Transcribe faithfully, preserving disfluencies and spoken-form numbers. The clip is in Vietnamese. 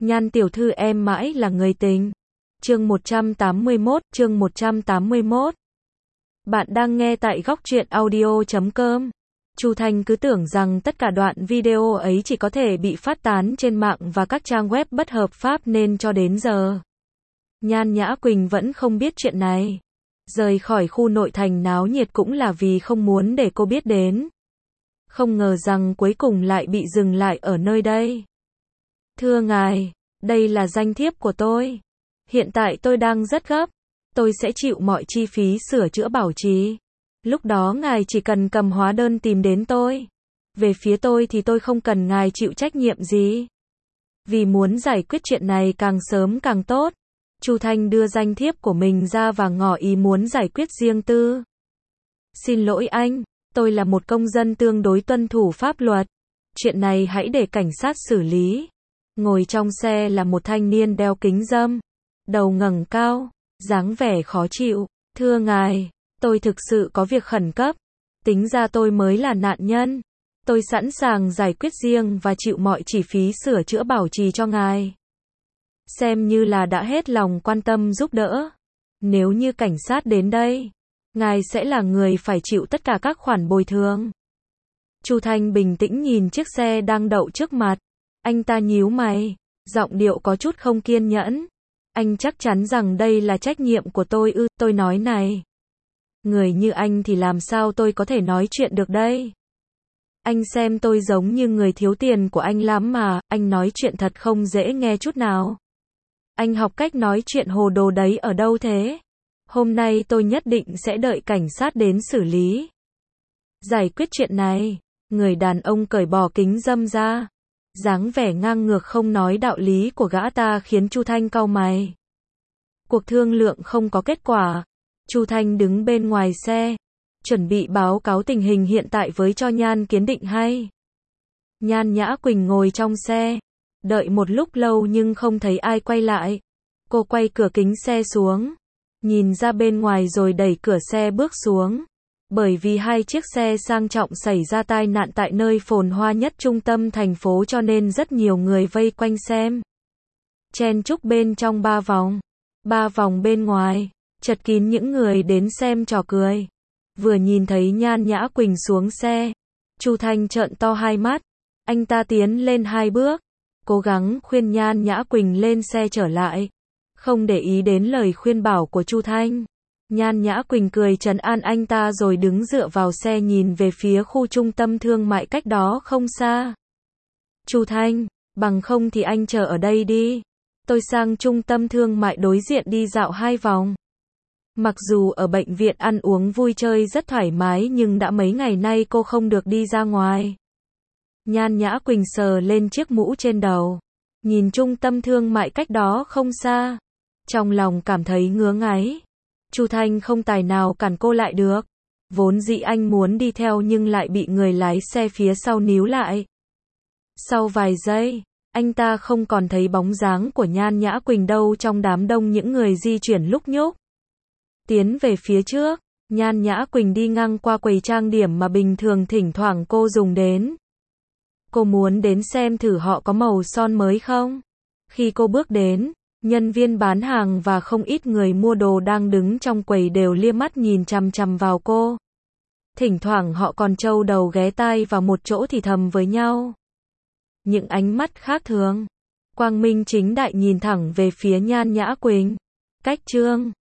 Nhan tiểu thư em mãi là người tình. Chương một trăm tám mươi mốt, chương một trăm tám mươi mốt. Bạn đang nghe tại góc truyện audio chấm com. Chu Thanh cứ tưởng rằng tất cả đoạn video ấy chỉ có thể bị phát tán trên mạng và các trang web bất hợp pháp nên cho đến giờ Nhan Nhã Quỳnh vẫn không biết chuyện này. Rời khỏi khu nội thành náo nhiệt cũng là vì không muốn để cô biết đến. Không ngờ rằng cuối cùng lại bị dừng lại ở nơi đây. Thưa ngài, đây là danh thiếp của tôi. Hiện tại tôi đang rất gấp. Tôi sẽ chịu mọi chi phí sửa chữa bảo trì. Lúc đó ngài chỉ cần cầm hóa đơn tìm đến tôi. Về phía tôi thì tôi không cần ngài chịu trách nhiệm gì. Vì muốn giải quyết chuyện này càng sớm càng tốt, Chu Thanh đưa danh thiếp của mình ra và ngỏ ý muốn giải quyết riêng tư. Xin lỗi anh, tôi là một công dân tương đối tuân thủ pháp luật. Chuyện này hãy để cảnh sát xử lý. Ngồi trong xe là một thanh niên đeo kính râm, đầu ngẩng cao, dáng vẻ khó chịu. Thưa ngài, tôi thực sự có việc khẩn cấp. Tính ra tôi mới là nạn nhân. Tôi sẵn sàng giải quyết riêng và chịu mọi chi phí sửa chữa bảo trì cho ngài. Xem như là đã hết lòng quan tâm giúp đỡ. Nếu như cảnh sát đến đây, ngài sẽ là người phải chịu tất cả các khoản bồi thường. Chu Thanh bình tĩnh nhìn chiếc xe đang đậu trước mặt. Anh ta nhíu mày, giọng điệu có chút không kiên nhẫn. Anh chắc chắn rằng đây là trách nhiệm của tôi ư? Tôi nói này, người như anh thì làm sao tôi có thể nói chuyện được đây? Anh xem tôi giống như người thiếu tiền của anh lắm mà, anh nói chuyện thật không dễ nghe chút nào. Anh học cách nói chuyện hồ đồ đấy ở đâu thế? Hôm nay tôi nhất định sẽ đợi cảnh sát đến xử lý. Giải quyết chuyện này. Người đàn ông cởi bỏ kính râm ra. Dáng vẻ ngang ngược không nói đạo lý của gã ta khiến Chu Thanh cau mày. Cuộc thương lượng không có kết quả. Chu Thanh đứng bên ngoài xe, chuẩn bị báo cáo tình hình hiện tại với cho Nhan Kiến Định hay. Nhan Nhã Quỳnh ngồi trong xe, đợi một lúc lâu nhưng không thấy ai quay lại. Cô quay cửa kính xe xuống, nhìn ra bên ngoài rồi đẩy cửa xe bước xuống. Bởi vì hai chiếc xe sang trọng xảy ra tai nạn tại nơi phồn hoa nhất trung tâm thành phố cho nên rất nhiều người vây quanh xem. Chen chúc bên trong ba vòng. Ba vòng bên ngoài, chật kín những người đến xem trò cười. Vừa nhìn thấy Nhan Nhã Quỳnh xuống xe, Chu Thanh trợn to hai mắt. Anh ta tiến lên hai bước, cố gắng khuyên Nhan Nhã Quỳnh lên xe trở lại. Không để ý đến lời khuyên bảo của Chu Thanh. Nhan Nhã Quỳnh cười trấn an anh ta rồi đứng dựa vào xe nhìn về phía khu trung tâm thương mại cách đó không xa. Chu Thanh, bằng không thì anh chờ ở đây đi. Tôi sang trung tâm thương mại đối diện đi dạo hai vòng. Mặc dù ở bệnh viện ăn uống vui chơi rất thoải mái nhưng đã mấy ngày nay cô không được đi ra ngoài. Nhan Nhã Quỳnh sờ lên chiếc mũ trên đầu, nhìn trung tâm thương mại cách đó không xa. Trong lòng cảm thấy ngứa ngáy. Chu Thanh không tài nào cản cô lại được. Vốn dĩ anh muốn đi theo nhưng lại bị người lái xe phía sau níu lại. Sau vài giây, anh ta không còn thấy bóng dáng của Nhan Nhã Quỳnh đâu trong đám đông những người di chuyển lúc nhúc. Tiến về phía trước, Nhan Nhã Quỳnh đi ngang qua quầy trang điểm mà bình thường thỉnh thoảng cô dùng đến. Cô muốn đến xem thử họ có màu son mới không? Khi cô bước đến, nhân viên bán hàng và không ít người mua đồ đang đứng trong quầy đều lia mắt nhìn chằm chằm vào cô. Thỉnh thoảng họ còn trâu đầu ghé tai vào một chỗ thì thầm với nhau. Những ánh mắt khác thường, quang minh chính đại nhìn thẳng về phía Nhan Nhã Quỳnh. Cách chương